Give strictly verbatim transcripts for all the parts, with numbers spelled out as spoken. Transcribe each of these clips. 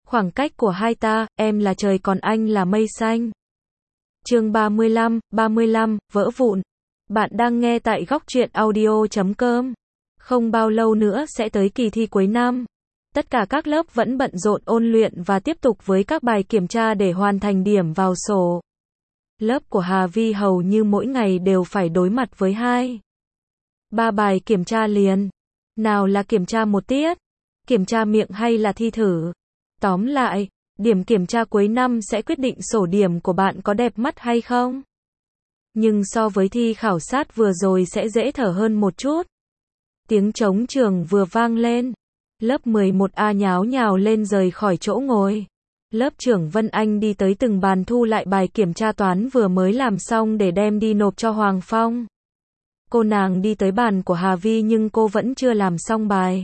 Khoảng cách của hai ta, em là trời còn anh là mây xanh. Chương ba mươi lăm, ba mươi lăm, vỡ vụn. Bạn đang nghe tại góc truyện audio chấm com. Không bao lâu nữa sẽ tới kỳ thi cuối năm. Tất cả các lớp vẫn bận rộn ôn luyện và tiếp tục với các bài kiểm tra để hoàn thành điểm vào sổ. Lớp của Hà Vi hầu như mỗi ngày đều phải đối mặt với hai, ba bài kiểm tra liền. Nào là kiểm tra một tiết, kiểm tra miệng hay là thi thử. Tóm lại, điểm kiểm tra cuối năm sẽ quyết định sổ điểm của bạn có đẹp mắt hay không. Nhưng so với thi khảo sát vừa rồi sẽ dễ thở hơn một chút. Tiếng trống trường vừa vang lên. Lớp mười một A nháo nhào lên rời khỏi chỗ ngồi. Lớp trưởng Vân Anh đi tới từng bàn thu lại bài kiểm tra toán vừa mới làm xong để đem đi nộp cho Hoàng Phong. Cô nàng đi tới bàn của Hà Vi nhưng cô vẫn chưa làm xong bài.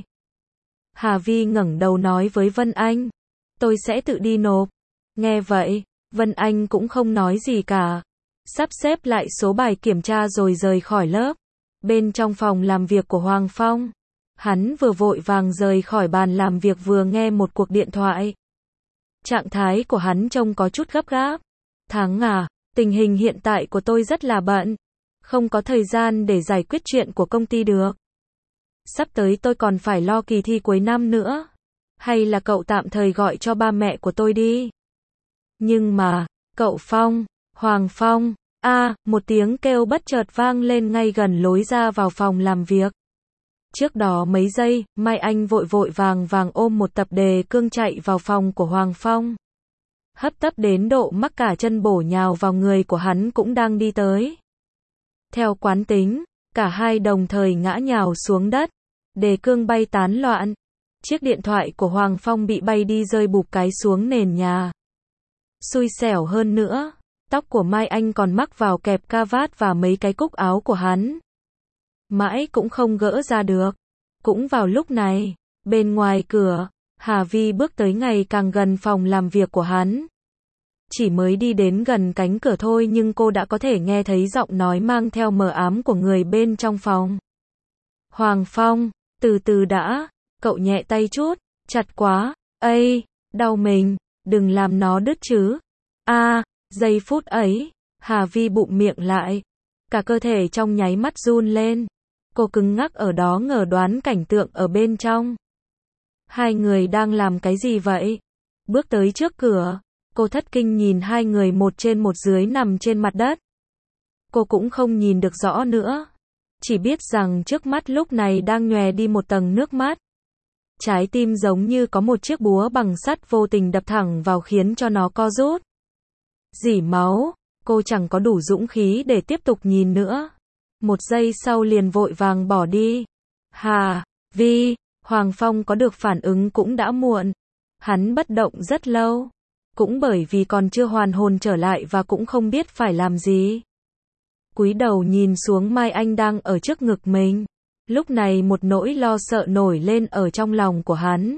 Hà Vi ngẩng đầu nói với Vân Anh, tôi sẽ tự đi nộp. Nghe vậy, Vân Anh cũng không nói gì cả. Sắp xếp lại số bài kiểm tra rồi rời khỏi lớp. Bên trong phòng làm việc của Hoàng Phong, hắn vừa vội vàng rời khỏi bàn làm việc vừa nghe một cuộc điện thoại. Trạng thái của hắn trông có chút gấp gáp. Thắng à, tình hình hiện tại của tôi rất là bận. Không có thời gian để giải quyết chuyện của công ty được. Sắp tới tôi còn phải lo kỳ thi cuối năm nữa. Hay là cậu tạm thời gọi cho ba mẹ của tôi đi. Nhưng mà, cậu Phong, Hoàng Phong, a à, một tiếng kêu bất chợt vang lên ngay gần lối ra vào phòng làm việc. Trước đó mấy giây, Mai Anh vội vội vàng vàng ôm một tập đề cương chạy vào phòng của Hoàng Phong. Hấp tấp đến độ mắc cả chân bổ nhào vào người của hắn cũng đang đi tới. Theo quán tính, cả hai đồng thời ngã nhào xuống đất. Đề cương bay tán loạn. Chiếc điện thoại của Hoàng Phong bị bay đi rơi bụp cái xuống nền nhà. Xui xẻo hơn nữa, tóc của Mai Anh còn mắc vào kẹp ca vát và mấy cái cúc áo của hắn. Mãi cũng không gỡ ra được. Cũng vào lúc này, bên ngoài cửa, Hà Vi bước tới ngày càng gần phòng làm việc của hắn. Chỉ mới đi đến gần cánh cửa thôi nhưng cô đã có thể nghe thấy giọng nói mang theo mờ ám của người bên trong phòng. Hoàng Phong, từ từ đã, cậu nhẹ tay chút, chặt quá, ây, đau mình, đừng làm nó đứt chứ. A, à, giây phút ấy, Hà Vi bụm miệng lại, cả cơ thể trong nháy mắt run lên. Cô cứng ngắc ở đó ngờ đoán cảnh tượng ở bên trong. Hai người đang làm cái gì vậy? Bước tới trước cửa, cô thất kinh nhìn hai người một trên một dưới nằm trên mặt đất. Cô cũng không nhìn được rõ nữa. Chỉ biết rằng trước mắt lúc này đang nhòe đi một tầng nước mắt. Trái tim giống như có một chiếc búa bằng sắt vô tình đập thẳng vào khiến cho nó co rút. Rỉ máu, cô chẳng có đủ dũng khí để tiếp tục nhìn nữa. Một giây sau liền vội vàng bỏ đi. Hà Vi, Hoàng Phong có được phản ứng cũng đã muộn. Hắn bất động rất lâu. Cũng bởi vì còn chưa hoàn hồn trở lại và cũng không biết phải làm gì. Cúi đầu nhìn xuống Mai Anh đang ở trước ngực mình. Lúc này một nỗi lo sợ nổi lên ở trong lòng của hắn.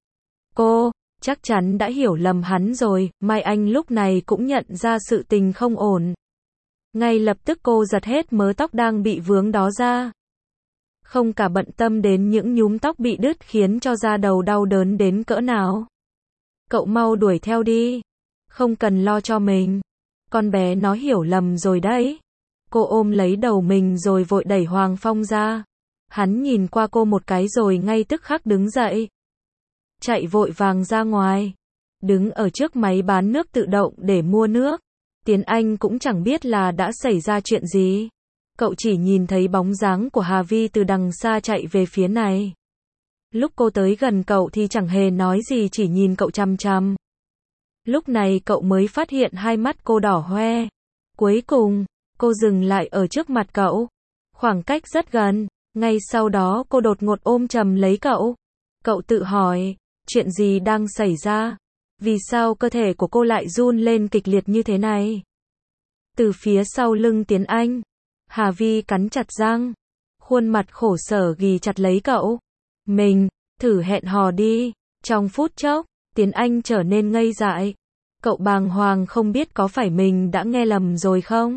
Cô, chắc chắn đã hiểu lầm hắn rồi. Mai Anh lúc này cũng nhận ra sự tình không ổn. Ngay lập tức cô giật hết mớ tóc đang bị vướng đó ra. Không cả bận tâm đến những nhúm tóc bị đứt khiến cho da đầu đau đớn đến cỡ nào. Cậu mau đuổi theo đi. Không cần lo cho mình. Con bé nó hiểu lầm rồi đấy. Cô ôm lấy đầu mình rồi vội đẩy Hoàng Phong ra. Hắn nhìn qua cô một cái rồi ngay tức khắc đứng dậy. Chạy vội vàng ra ngoài. Đứng ở trước máy bán nước tự động để mua nước. Tiến Anh cũng chẳng biết là đã xảy ra chuyện gì. Cậu chỉ nhìn thấy bóng dáng của Hà Vi từ đằng xa chạy về phía này. Lúc cô tới gần cậu thì chẳng hề nói gì chỉ nhìn cậu chằm chằm. Lúc này cậu mới phát hiện hai mắt cô đỏ hoe. Cuối cùng, cô dừng lại ở trước mặt cậu. Khoảng cách rất gần. Ngay sau đó cô đột ngột ôm chầm lấy cậu. Cậu tự hỏi, chuyện gì đang xảy ra? Vì sao cơ thể của cô lại run lên kịch liệt như thế này? Từ phía sau lưng Tiến Anh, Hà Vi cắn chặt răng. Khuôn mặt khổ sở ghì chặt lấy cậu. Mình, thử hẹn hò đi. Trong phút chốc, Tiến Anh trở nên ngây dại. Cậu bàng hoàng không biết có phải mình đã nghe lầm rồi không?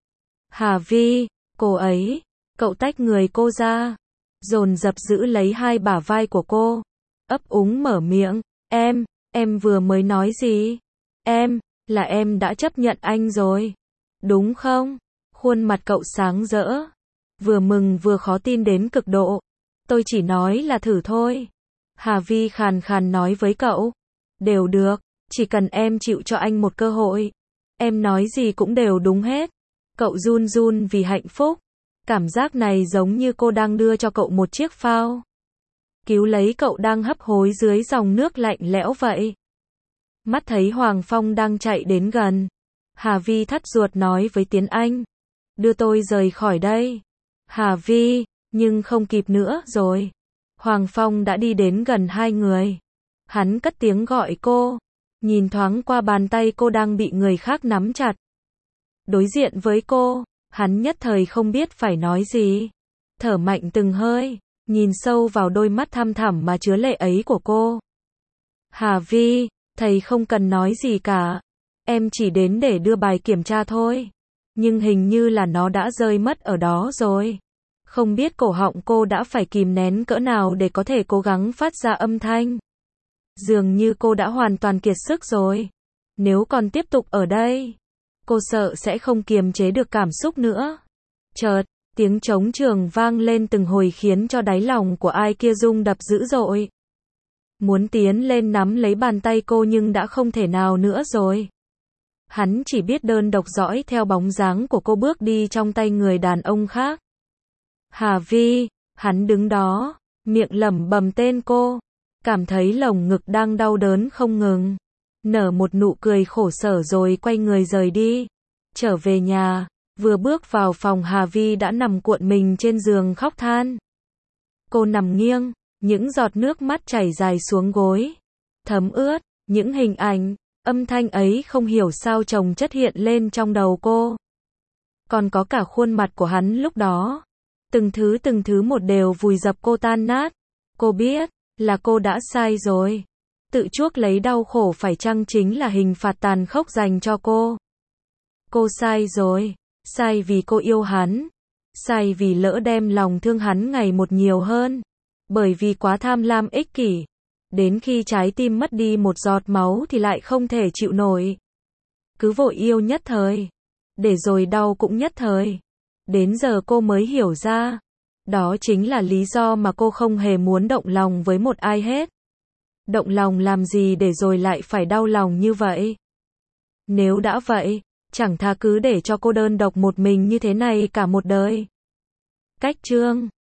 Hà Vi, cô ấy, cậu tách người cô ra. Dồn dập giữ lấy hai bả vai của cô. Ấp úng mở miệng, em, Em vừa mới nói gì? Em, là em đã chấp nhận anh rồi. Đúng không? Khuôn mặt cậu sáng rỡ. Vừa mừng vừa khó tin đến cực độ. Tôi chỉ nói là thử thôi. Hà Vi khàn khàn nói với cậu. Đều được, chỉ cần em chịu cho anh một cơ hội. Em nói gì cũng đều đúng hết. Cậu run run vì hạnh phúc. Cảm giác này giống như cô đang đưa cho cậu một chiếc phao. Cứu lấy cậu đang hấp hối dưới dòng nước lạnh lẽo vậy. Mắt thấy Hoàng Phong đang chạy đến gần. Hà Vi thắt ruột nói với Tiến Anh. Đưa tôi rời khỏi đây. Hà Vi, nhưng không kịp nữa rồi. Hoàng Phong đã đi đến gần hai người. Hắn cất tiếng gọi cô. Nhìn thoáng qua bàn tay cô đang bị người khác nắm chặt. Đối diện với cô, hắn nhất thời không biết phải nói gì. Thở mạnh từng hơi, nhìn sâu vào đôi mắt thăm thẳm mà chứa lệ ấy của cô. Hà Vi, thầy không cần nói gì cả. Em chỉ đến để đưa bài kiểm tra thôi. Nhưng hình như là nó đã rơi mất ở đó rồi. Không biết cổ họng cô đã phải kìm nén cỡ nào để có thể cố gắng phát ra âm thanh. Dường như cô đã hoàn toàn kiệt sức rồi. Nếu còn tiếp tục ở đây, cô sợ sẽ không kiềm chế được cảm xúc nữa. Chợt, tiếng trống trường vang lên từng hồi khiến cho đáy lòng của ai kia rung đập dữ dội. Muốn tiến lên nắm lấy bàn tay cô nhưng đã không thể nào nữa rồi. Hắn chỉ biết đơn độc dõi theo bóng dáng của cô bước đi trong tay người đàn ông khác. Hà Vi, hắn đứng đó, miệng lẩm bẩm tên cô, cảm thấy lồng ngực đang đau đớn không ngừng. Nở một nụ cười khổ sở rồi quay người rời đi. Trở về nhà, vừa bước vào phòng Hà Vi đã nằm cuộn mình trên giường khóc than. Cô nằm nghiêng, những giọt nước mắt chảy dài xuống gối. Thấm ướt, những hình ảnh, âm thanh ấy không hiểu sao chồng chất hiện lên trong đầu cô. Còn có cả khuôn mặt của hắn lúc đó. Từng thứ từng thứ một đều vùi dập cô tan nát. Cô biết, là cô đã sai rồi. Tự chuốc lấy đau khổ phải chăng chính là hình phạt tàn khốc dành cho cô. Cô sai rồi. Sai vì cô yêu hắn. Sai vì lỡ đem lòng thương hắn ngày một nhiều hơn. Bởi vì quá tham lam ích kỷ. Đến khi trái tim mất đi một giọt máu thì lại không thể chịu nổi. Cứ vội yêu nhất thời. Để rồi đau cũng nhất thời. Đến giờ cô mới hiểu ra. Đó chính là lý do mà cô không hề muốn động lòng với một ai hết. Động lòng làm gì để rồi lại phải đau lòng như vậy? Nếu đã vậy, chẳng thà cứ để cho cô đơn độc một mình như thế này cả một đời. Cách chương